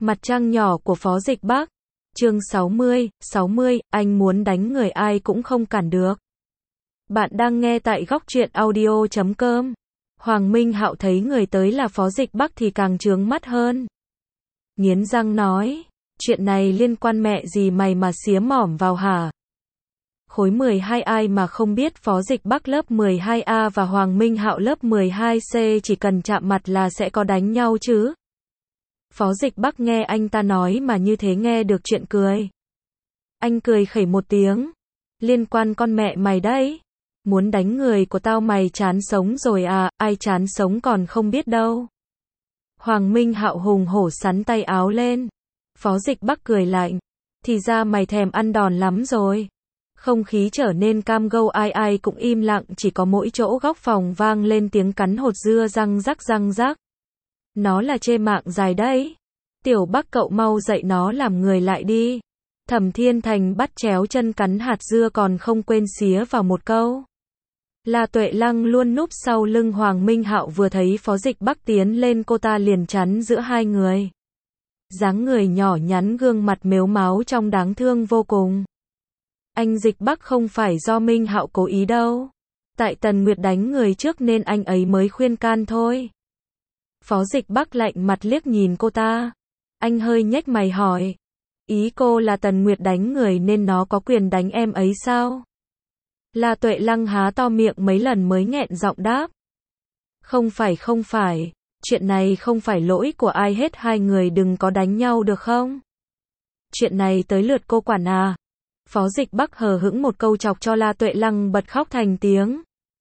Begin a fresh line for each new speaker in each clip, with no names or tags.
Mặt trăng nhỏ của Phó Dịch Bắc. Chương 60, anh muốn đánh người ai cũng không cản được. Bạn đang nghe tại góc truyện audio.com. Hoàng Minh Hạo thấy người tới là Phó Dịch Bắc thì càng trướng mắt hơn. Nghiến răng nói, chuyện này liên quan mẹ gì mày mà xía mỏm vào hả? Khối 12 ai mà không biết Phó Dịch Bắc lớp 12A và Hoàng Minh Hạo lớp 12C chỉ cần chạm mặt là sẽ có đánh nhau chứ? Phó Dịch Bắc nghe anh ta nói mà như thế nghe được chuyện cười. Anh cười khẩy một tiếng. Liên quan con mẹ mày đấy. Muốn đánh người của tao mày chán sống rồi à, ai chán sống còn không biết đâu. Hoàng Minh Hạo hùng hổ sắn tay áo lên. Phó Dịch Bắc cười lạnh. Thì ra mày thèm ăn đòn lắm rồi. Không khí trở nên cam go, ai cũng im lặng, chỉ có mỗi chỗ góc phòng vang lên tiếng cắn hột dưa răng rắc răng rắc. Nó là chê mạng dài đấy. Tiểu Bắc cậu mau dạy nó làm người lại đi. Thẩm Thiên Thành bắt chéo chân cắn hạt dưa còn không quên xía vào một câu. La Tuệ Lăng luôn núp sau lưng Hoàng Minh Hạo vừa thấy Phó Dịch Bắc tiến lên cô ta liền chắn giữa hai người. Dáng người nhỏ nhắn gương mặt mếu máo trông đáng thương vô cùng. Anh Dịch Bắc không phải do Minh Hạo cố ý đâu. Tại Tần Nguyệt đánh người trước nên anh ấy mới khuyên can thôi. Phó Dịch Bắc lạnh mặt liếc nhìn cô ta. Anh hơi nhếch mày hỏi. Ý cô là Tần Nguyệt đánh người nên nó có quyền đánh em ấy sao? La Tuệ Lăng há to miệng mấy lần mới nghẹn giọng đáp. Không phải, chuyện này không phải lỗi của ai hết, hai người đừng có đánh nhau được không? Chuyện này tới lượt cô quản à? Phó Dịch Bắc hờ hững một câu chọc cho La Tuệ Lăng bật khóc thành tiếng.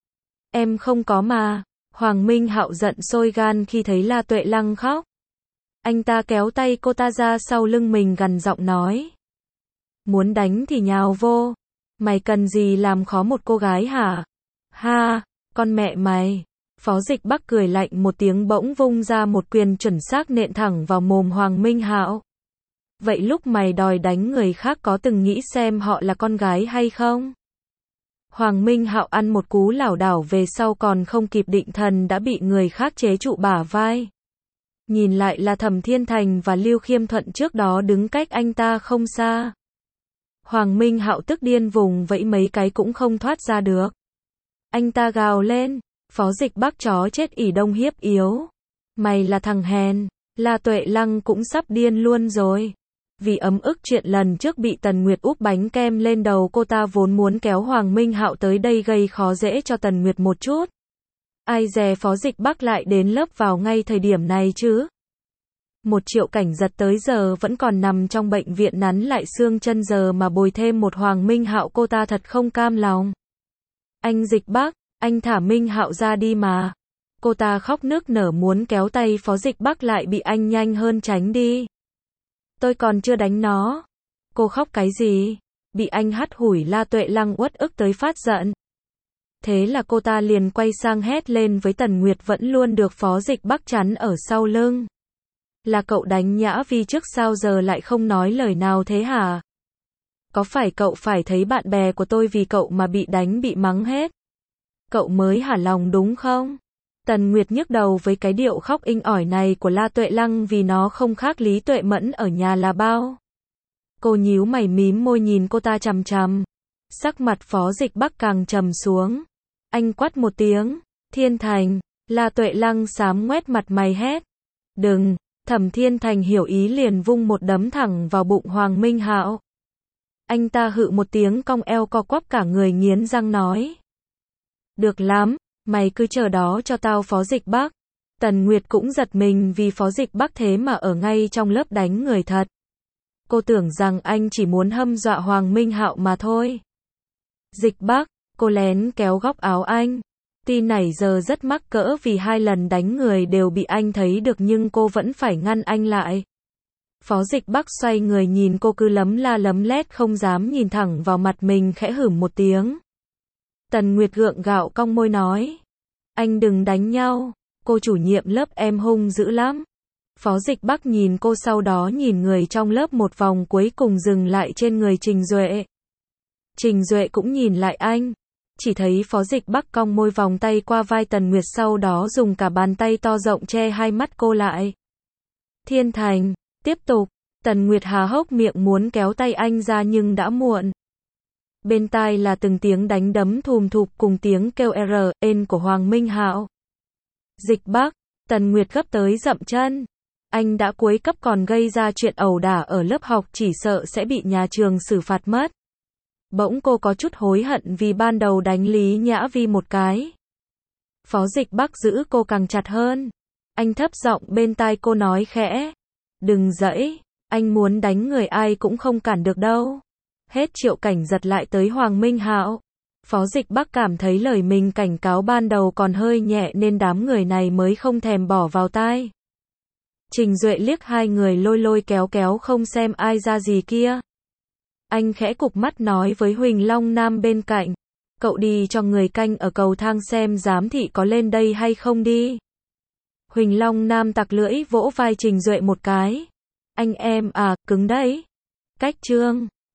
Em không có mà. Hoàng Minh Hạo giận sôi gan khi thấy La Tuệ Lăng khóc. Anh ta kéo tay cô ta ra sau lưng mình gằn giọng nói. Muốn đánh thì nhào vô. Mày cần gì làm khó một cô gái hả? Ha, con mẹ mày. Phó Dịch Bắc cười lạnh một tiếng bỗng vung ra một quyền chuẩn xác nện thẳng vào mồm Hoàng Minh Hạo. Vậy lúc mày đòi đánh người khác có từng nghĩ xem họ là con gái hay không? Hoàng Minh Hạo ăn một cú lảo đảo về sau còn không kịp định thần đã bị người khác chế trụ bả vai. Nhìn lại là Thẩm Thiên Thành và Lưu Khiêm Thuận trước đó đứng cách anh ta không xa. Hoàng Minh Hạo tức điên vùng vẫy mấy cái cũng không thoát ra được. Anh ta gào lên, Phó Dịch Bắc chó chết ỷ đông hiếp yếu. Mày là thằng hèn. La Tuệ Lăng cũng sắp điên luôn rồi. Vì ấm ức chuyện lần trước bị Tần Nguyệt úp bánh kem lên đầu cô ta vốn muốn kéo Hoàng Minh Hạo tới đây gây khó dễ cho Tần Nguyệt một chút. Ai dè Phó Dịch Bắc lại đến lớp vào ngay thời điểm này chứ. 1 triệu cảnh giật tới giờ vẫn còn nằm trong bệnh viện nắn lại xương chân giờ mà bồi thêm một Hoàng Minh Hạo cô ta thật không cam lòng. Anh Dịch Bắc, anh thả Minh Hạo ra đi mà. Cô ta khóc nức nở muốn kéo tay Phó Dịch Bắc lại bị anh nhanh hơn tránh đi. Tôi còn chưa đánh nó. Cô khóc cái gì? Bị anh hắt hủi. La Tuệ Lăng uất ức tới phát giận. Thế là cô ta liền quay sang hét lên với Tần Nguyệt vẫn luôn được Phó Dịch Bắc chắn ở sau lưng. Là cậu đánh Nhã Vi trước sao giờ lại không nói lời nào thế hả? Có phải cậu phải thấy bạn bè của tôi vì cậu mà bị đánh bị mắng hết? Cậu mới hả lòng đúng không? Tần Nguyệt nhức đầu với cái điệu khóc inh ỏi này của La Tuệ Lăng vì nó không khác Lý Tuệ Mẫn ở nhà là bao. Cô nhíu mày mím môi nhìn cô ta chằm chằm. Sắc mặt Phó Dịch Bắc càng trầm xuống. Anh quát một tiếng. Thiên Thành. La Tuệ Lăng xám ngoét mặt mày hét. Đừng. Thẩm Thiên Thành hiểu ý liền vung một đấm thẳng vào bụng Hoàng Minh Hạo. Anh ta hự một tiếng cong eo co quắp cả người nghiến răng nói. Được lắm. Mày cứ chờ đó cho tao Phó Dịch Bắc. Tần Nguyệt cũng giật mình vì Phó Dịch Bắc thế mà ở ngay trong lớp đánh người thật. Cô tưởng rằng anh chỉ muốn hâm dọa Hoàng Minh Hạo mà thôi. Dịch Bắc, cô lén kéo góc áo anh. Tuy nãy giờ rất mắc cỡ vì 2 lần đánh người đều bị anh thấy được nhưng cô vẫn phải ngăn anh lại. Phó Dịch Bắc xoay người nhìn cô cứ lấm la lấm lét không dám nhìn thẳng vào mặt mình khẽ hửm một tiếng. Tần Nguyệt gượng gạo cong môi nói. Anh đừng đánh nhau, cô chủ nhiệm lớp em hung dữ lắm. Phó Dịch Bắc nhìn cô sau đó nhìn người trong lớp một vòng cuối cùng dừng lại trên người Trình Duệ. Trình Duệ cũng nhìn lại anh. Chỉ thấy Phó Dịch Bắc cong môi vòng tay qua vai Tần Nguyệt sau đó dùng cả bàn tay to rộng che hai mắt cô lại. Thiên Thành, Tiếp tục, Tần Nguyệt há hốc miệng muốn kéo tay anh ra nhưng đã muộn. Bên tai là từng tiếng đánh đấm thùm thụp cùng tiếng kêu ên của Hoàng Minh Hạo. Dịch Bắc, Tần Nguyệt gấp tới dậm chân. Anh đã cuối cấp còn gây ra chuyện ẩu đả ở lớp học, chỉ sợ sẽ bị nhà trường xử phạt mất. Bỗng cô có chút hối hận vì ban đầu đánh Lý Nhã Vi một cái. Phó Dịch Bắc giữ cô càng chặt hơn. Anh thấp giọng bên tai cô nói khẽ. Đừng dãy, anh muốn đánh người ai cũng không cản được đâu. Hết Triệu Cảnh giật lại tới Hoàng Minh Hạo. Phó Dịch Bắc cảm thấy lời mình cảnh cáo ban đầu còn hơi nhẹ nên đám người này mới không thèm bỏ vào tai. Trình Duệ liếc hai người lôi lôi kéo kéo không xem ai ra gì kia. Anh khẽ cụp mắt nói với Huỳnh Long Nam bên cạnh. Cậu đi cho người canh ở cầu thang xem giám thị có lên đây hay không đi. Huỳnh Long Nam tặc lưỡi vỗ vai Trình Duệ một cái. Anh em à, cứng đấy. Cách chương